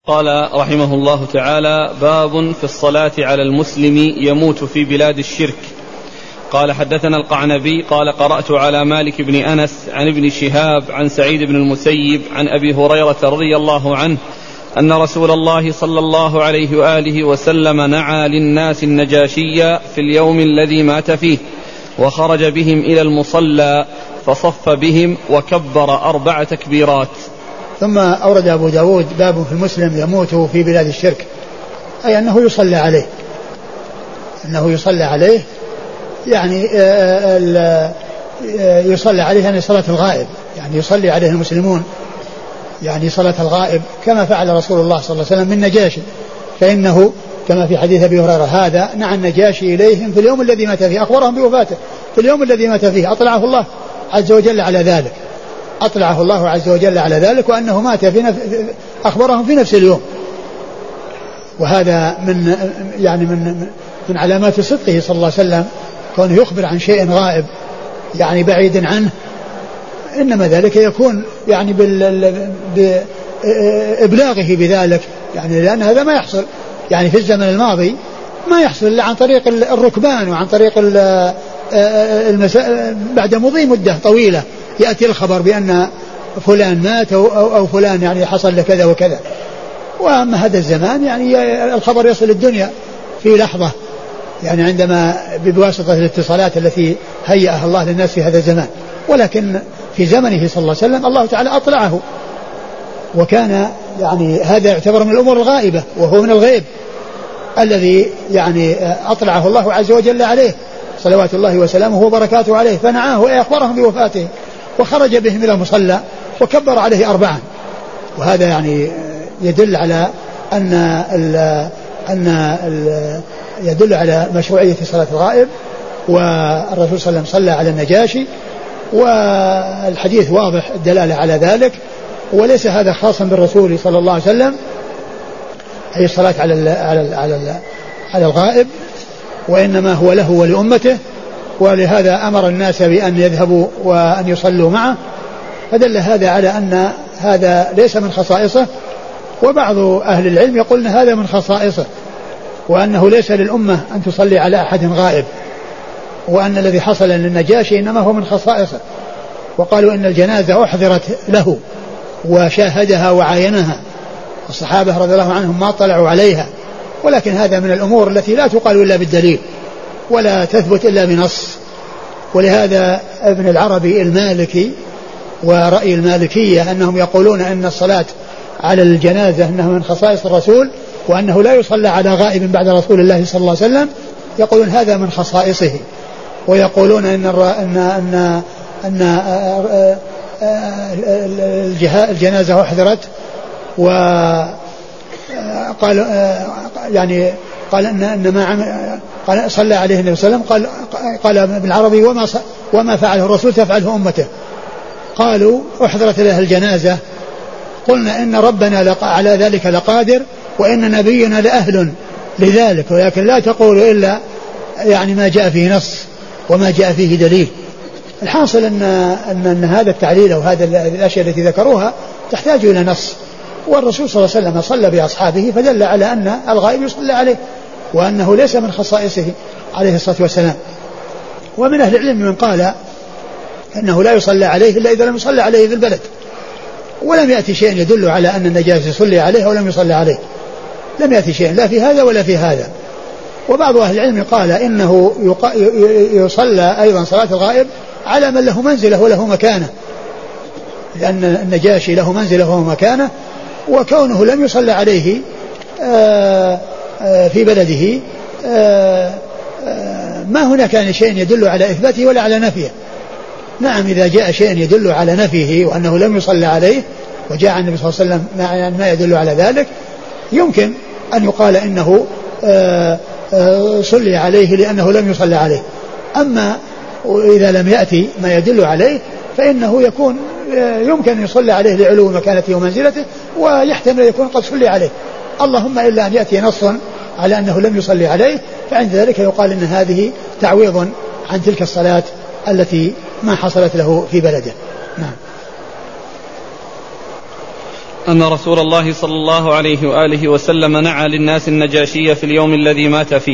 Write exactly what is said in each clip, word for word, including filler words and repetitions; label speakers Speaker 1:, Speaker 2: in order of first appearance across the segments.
Speaker 1: قال رحمه الله تعالى: باب في الصلاة على المسلم يموت في بلاد الشرك. قال: حدثنا القعنبي قال: قرأت على مالك بن أنس عن ابن شهاب عن سعيد بن المسيب عن أبي هريرة رضي الله عنه أن رسول الله صلى الله عليه وآله وسلم نعى للناس النجاشي في اليوم الذي مات فيه، وخرج بهم إلى المصلى فصف بهم وكبر أربع تكبيرات.
Speaker 2: ثم أورد أبو داود باب في المسلم يموت في بلاد الشرك، أي أنه يصلى عليه، أنه يصلى عليه يعني يصلى عليه يعني صلاة الغائب، يعني يصلي عليه المسلمون يعني صلاة الغائب، كما فعل رسول الله صلى الله عليه وسلم من نجاشي، فإنه كما في حديث أبي هريرة هذا نعى النجاشي إليهم في اليوم الذي مات فيه، أخبرهم بوفاته في اليوم الذي مات فيه، أطلعه الله عز وجل على ذلك، أطلعه الله عز وجل على ذلك، وأنه مات في نف... أخبرهم في نفس اليوم. وهذا من يعني من من علامات صدقه صلى الله عليه وسلم، كونه يخبر عن شيء غائب يعني بعيد عنه، إنما ذلك يكون يعني بال... بإبلاغه بذلك، يعني لأن هذا ما يحصل يعني في الزمن الماضي، ما يحصل إلا عن طريق الركبان وعن طريق المسا... بعد مضي مدة طويلة يأتي الخبر بأن فلان مات أو, أو فلان يعني حصل له كذا وكذا. وأما هذا الزمان يعني الخبر يصل الدنيا في لحظة، يعني عندما بواسطة الاتصالات التي هيأها الله للناس في هذا الزمان. ولكن في زمنه صلى الله عليه وسلم الله تعالى أطلعه، وكان يعني هذا يعتبر من الأمور الغائبة، وهو من الغيب الذي يعني أطلعه الله عز وجل عليه صلوات الله وسلامه وبركاته عليه، فنعاه وأخبرهم بوفاته، وخرج بهم إلى المصلى وكبر عليه أربعا. وهذا يعني يدل على أن ال أن ال يدل على مشروعية صلاة الغائب، والرسول صلى الله عليه وسلم صلى على النجاشي، والحديث واضح الدلالة على ذلك، وليس هذا خاصا بالرسول صلى الله عليه وسلم، أي الصلاة على ال على ال على, ال على الغائب، وإنما هو له ولأمته، ولهذا أمر الناس بأن يذهبوا وأن يصلوا معه، فدل هذا على أن هذا ليس من خصائصه. وبعض أهل العلم يقول أن هذا من خصائصه، وأنه ليس للأمة أن تصلي على أحد غائب، وأن الذي حصل للنجاشي إنما هو من خصائصه. وقالوا إن الجنازة أحضرت له وشاهدها وعاينها، الصحابة رضي الله عنهم ما طلعوا عليها، ولكن هذا من الأمور التي لا تقال إلا بالدليل ولا تثبت إلا بنص. ولهذا ابن العربي المالكي ورأي المالكية أنهم يقولون أن الصلاة على الجنازة أنها من خصائص الرسول، وأنه لا يصلى على غائب بعد رسول الله صلى الله عليه وسلم، يقولون هذا من خصائصه. ويقولون أن أن أن, أن الجنازة أحضرت، وقال يعني قال أن أن ما قال صلى عليه النبي صلى الله عليه وسلم، قال قال ابن العربي وما وما فعله الرسول تفعله أمته. قالوا أحضرت له الجنازة، قلنا إن ربنا على ذلك لقادر، وإن نبينا لأهل لذلك، ولكن لا تقول إلا يعني ما جاء فيه نص وما جاء فيه دليل. الحاصل أن, أن, أن هذا التعليل وهذا الأشياء التي ذكروها تحتاج إلى نص، والرسول صلى الله عليه وسلم صلى بأصحابه فدل على أن الغائب يصلى عليه، وأنه ليس من خصائصه عليه الصلاة والسلام. ومن أهل العلم من قال أنه لا يصلى عليه إلا إذا لم يصلى عليه في البلد، ولم يأتي شيء يدل على أن النجاشي يصلي عليه أو لم يصلى عليه، لم يأتي شيء لا في هذا ولا في هذا. وبعض أهل العلم قال إنه يصلى أيضا صلاة الغائب على من له منزله وله مكانه، لأن النجاشي له منزله ومكانه، وكونه لم يصلى عليه في بلده ما هناك يعني شيء يدل على إثباته ولا على نفيه. نعم إذا جاء شيء يدل على نفيه وأنه لم يصلى عليه وجاء عن النبي صلى الله عليه وسلم ما يدل على ذلك، يمكن أن يقال إنه صلي عليه لأنه لم يصلى عليه. أما إذا لم يأتي ما يدل عليه فإنه يكون يمكن أن يصلي عليه لعلو مكانته ومنزلته، ويحتمل يكون قد صلي عليه، اللهم إلا أن يأتي نص على أنه لم يصلي عليه، فعند ذلك يقال إن هذه تعويض عن تلك الصلاة التي ما حصلت له في بلده. نعم.
Speaker 1: أن رسول الله صلى الله عليه وآله وسلم نعى للناس النجاشي في اليوم الذي مات فيه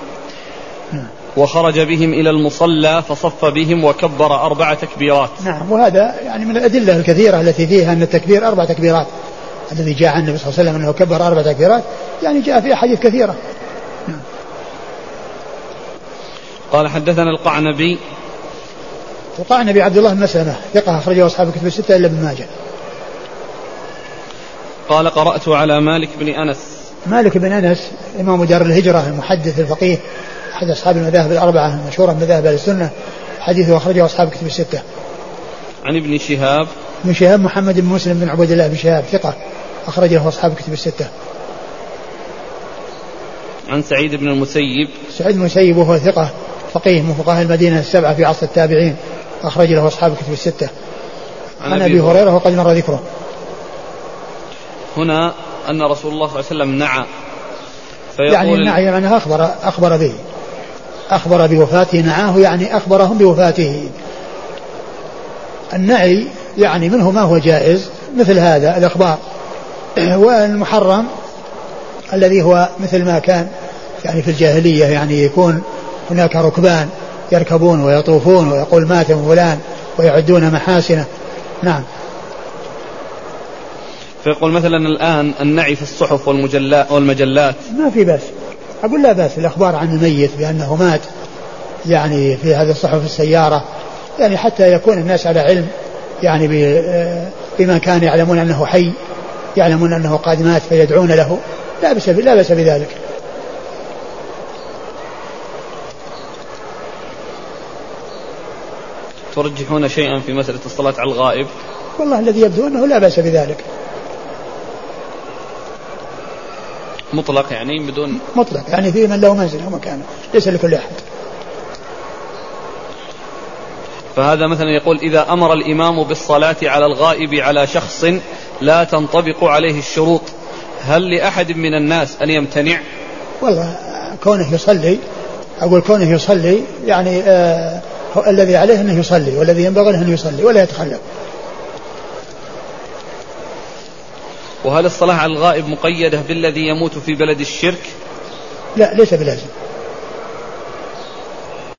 Speaker 1: وخرج بهم إلى المصلى فصف بهم وكبر أربع تكبيرات.
Speaker 2: نعم، وهذا يعني من الأدلة الكثيرة التي فيها أن التكبير أربع تكبيرات، الذي جاء عن النبي صلى الله عليه وسلم أنه كبر أربع تكبيرات يعني جاء في أحاديث كثيرة. نعم.
Speaker 1: قال حدثنا القعنبي.
Speaker 2: القعنبي عبد الله بن مسلمة ثقة أخرجه أصحاب الكتب الستة إلا ابن ماجه.
Speaker 1: قال قرأت على مالك بن أنس.
Speaker 2: مالك بن أنس إمام دار الهجرة المحدث الفقيه أحد أصحاب المذاهب الأربعة المشهورة من مذاهب أهل السنة، حديثه أخرجه أصحاب الكتب الستة.
Speaker 1: عن ابن شهاب.
Speaker 2: ابن شهاب محمد بن مسلم بن عبد الله بن شهاب ثقة أخرجه أصحاب الكتب الستة.
Speaker 1: عن سعيد بن المسيب.
Speaker 2: سعيد بن المسيب وهو ثقة فقيه من فقهاء المدينة السبعة في عصر التابعين أخرج له أصحاب الكتب الستة. عن, عن أبي هريرة وقد مر ذكره.
Speaker 1: هنا أن رسول الله صلى الله عليه وسلم نعى،
Speaker 2: يعني النعي يعني أخبر أخبر به أخبر بوفاته، نعاه يعني أخبرهم بوفاته. النعي يعني منه ما هو جائز مثل هذا الأخبار، والمحرم الذي هو مثل ما كان يعني في الجاهلية، يعني يكون هناك ركبان يركبون ويطوفون ويقول مات فلان ويعدون محاسنه. نعم.
Speaker 1: فيقول مثلا الآن النعي في الصحف والمجلات
Speaker 2: ما في بأس، أقول لا بأس الأخبار عن الميت بأنه مات يعني في هذه الصحف السيارة، يعني حتى يكون الناس على علم يعني بما كان يعلمون أنه حي، يعلمون أنه قد مات فيدعون له، لا بأس لا بأس بذلك.
Speaker 1: ترجحون شيئا في مسألة الصلاة على الغائب؟
Speaker 2: والله الذي يبدو أنه لا بأس بذلك
Speaker 1: مطلق، يعني بدون
Speaker 2: مطلق، يعني في من له منزل أو مكانه، ليس لكل أحد.
Speaker 1: فهذا مثلا يقول إذا أمر الإمام بالصلاة على الغائب على شخص لا تنطبق عليه الشروط، هل لأحد من الناس أن يمتنع؟
Speaker 2: والله كونه يصلي، أقول كونه يصلي يعني آه الذي عليه أنه يصلي، والذي ينبغي له أن يصلي ولا يتخلف.
Speaker 1: وهل الصلاة على الغائب مقيدة بالذي يموت في بلد الشرك؟
Speaker 2: لا، ليس بلازم.